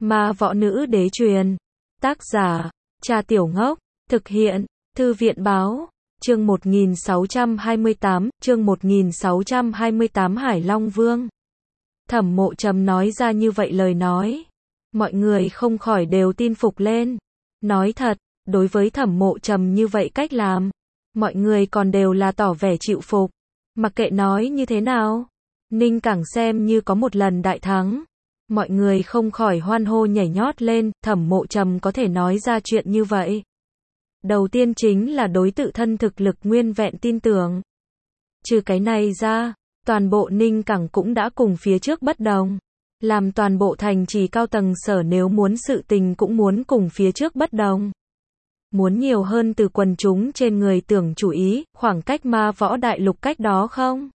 Ma võ nữ đế truyền. Tác giả, Cha Tiểu Ngốc. Thực hiện, Thư viện báo. Chương 1628 Hải Long Vương. Thẩm Mộ Trầm nói ra như vậy lời nói. Mọi người không khỏi đều tin phục lên. Nói thật, đối với Thẩm Mộ Trầm như vậy cách làm, mọi người còn đều là tỏ vẻ chịu phục. Mặc kệ nói như thế nào, Ninh Cảng xem như có một lần đại thắng. Mọi người không khỏi hoan hô nhảy nhót lên, Thẩm Mộ Trầm có thể nói ra chuyện như vậy. Đầu tiên chính là đối tự thân thực lực nguyên vẹn tin tưởng. Trừ cái này ra, toàn bộ Ninh Cảng cũng đã cùng phía trước bất đồng. Làm toàn bộ thành trì cao tầng sở nếu muốn sự tình cũng muốn cùng phía trước bất đồng. Muốn nhiều hơn từ quần chúng trên người tưởng chủ ý, khoảng cách ma võ đại lục cách đó không?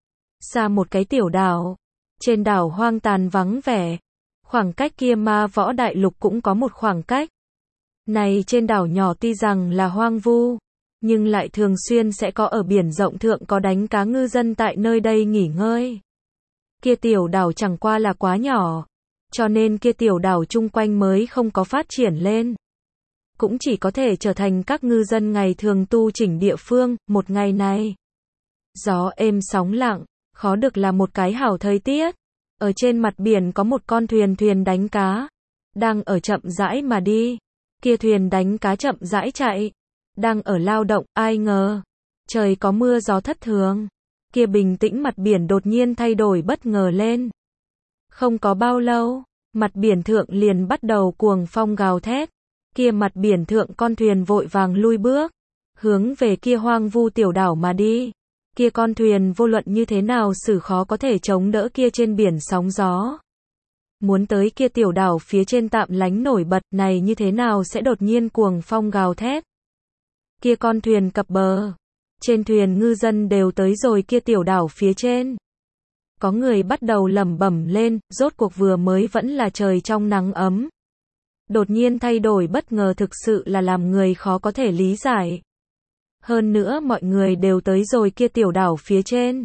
Xa một cái tiểu đảo. Trên đảo hoang tàn vắng vẻ. Khoảng cách kia ma võ đại lục cũng có một khoảng cách. Này trên đảo nhỏ tuy rằng là hoang vu, nhưng lại thường xuyên sẽ có ở biển rộng thượng có đánh cá ngư dân tại nơi đây nghỉ ngơi. Kia tiểu đảo chẳng qua là quá nhỏ, cho nên kia tiểu đảo chung quanh mới không có phát triển lên. Cũng chỉ có thể trở thành các ngư dân ngày thường tu chỉnh địa phương. Một ngày này, gió êm sóng lặng, khó được là một cái hảo thời tiết. Ở trên mặt biển có một con thuyền đánh cá, đang ở chậm rãi mà đi. Kia thuyền đánh cá chậm rãi chạy, đang ở lao động, ai ngờ trời có mưa gió thất thường. Kia bình tĩnh mặt biển đột nhiên thay đổi bất ngờ lên. Không có bao lâu, mặt biển thượng liền bắt đầu cuồng phong gào thét. Kia mặt biển thượng con thuyền vội vàng lui bước, hướng về kia hoang vu tiểu đảo mà đi. Kia con thuyền vô luận như thế nào xử khó có thể chống đỡ kia trên biển sóng gió. Muốn tới kia tiểu đảo phía trên tạm lánh nổi bật này như thế nào sẽ đột nhiên cuồng phong gào thét. Kia con thuyền cập bờ. Trên thuyền ngư dân đều tới rồi kia tiểu đảo phía trên. Có người bắt đầu lẩm bẩm lên, rốt cuộc vừa mới vẫn là trời trong nắng ấm. Đột nhiên thay đổi bất ngờ thực sự là làm người khó có thể lý giải. Hơn nữa mọi người đều tới rồi kia tiểu đảo phía trên.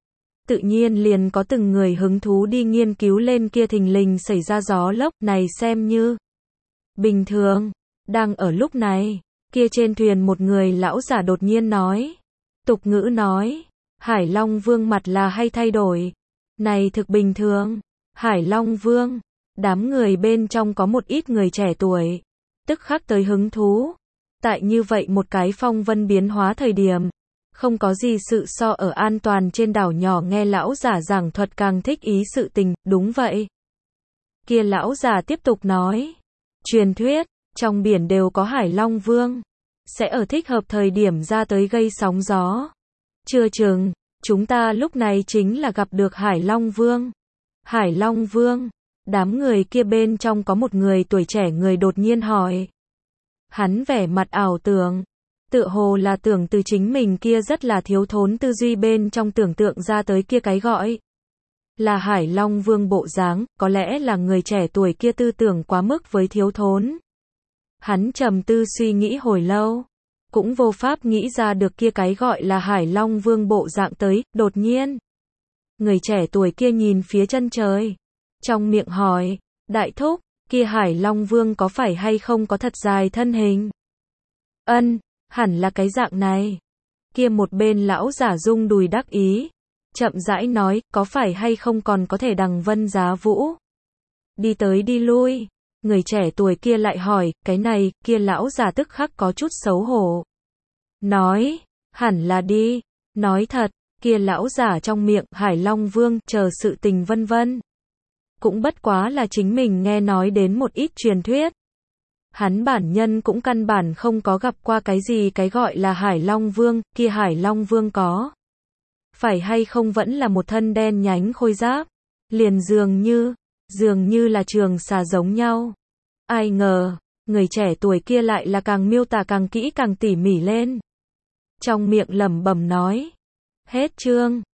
Tự nhiên liền có từng người hứng thú đi nghiên cứu lên kia thình lình xảy ra gió lốc này xem như bình thường. Đang ở lúc này, kia trên thuyền một người lão giả đột nhiên nói. Tục ngữ nói, Hải Long Vương mặt là hay thay đổi. Này thực bình thường. Hải Long Vương, đám người bên trong có một ít người trẻ tuổi, tức khắc tới hứng thú. Tại như vậy một cái phong vân biến hóa thời điểm, không có gì sự so ở an toàn trên đảo nhỏ nghe lão giả giảng thuật càng thích ý sự tình, đúng vậy. Kia lão giả tiếp tục nói, truyền thuyết, trong biển đều có Hải Long Vương, sẽ ở thích hợp thời điểm ra tới gây sóng gió. Chưa chừng, chúng ta lúc này chính là gặp được Hải Long Vương. Hải Long Vương, đám người kia bên trong có một người tuổi trẻ người đột nhiên hỏi. Hắn vẻ mặt ảo tưởng, tựa hồ là tưởng từ chính mình kia rất là thiếu thốn tư duy bên trong tưởng tượng ra tới kia cái gọi là Hải Long Vương bộ dáng, có lẽ là người trẻ tuổi kia tư tưởng quá mức với thiếu thốn. Hắn trầm tư suy nghĩ hồi lâu, cũng vô pháp nghĩ ra được kia cái gọi là Hải Long Vương bộ dạng tới. Đột nhiên, người trẻ tuổi kia nhìn phía chân trời, trong miệng hỏi, đại thúc, kia Hải Long Vương có phải hay không có thật dài thân hình? Ân, hẳn là cái dạng này. Kia một bên lão giả rung đùi đắc ý, chậm rãi nói, có phải hay không còn có thể đằng vân giá vũ? Đi tới đi lui, người trẻ tuổi kia lại hỏi, cái này, kia lão giả tức khắc có chút xấu hổ. Nói, hẳn là đi. Nói thật, kia lão giả trong miệng Hải Long Vương chờ sự tình vân vân. Cũng bất quá là chính mình nghe nói đến một ít truyền thuyết. Hắn bản nhân cũng căn bản không có gặp qua cái gì cái gọi là Hải Long Vương, kia Hải Long Vương có phải hay không vẫn là một thân đen nhánh khôi giáp, liền dường như là trường xà giống nhau. Ai ngờ, người trẻ tuổi kia lại là càng miêu tả càng kỹ càng tỉ mỉ lên. Trong miệng lẩm bẩm nói, hết chương.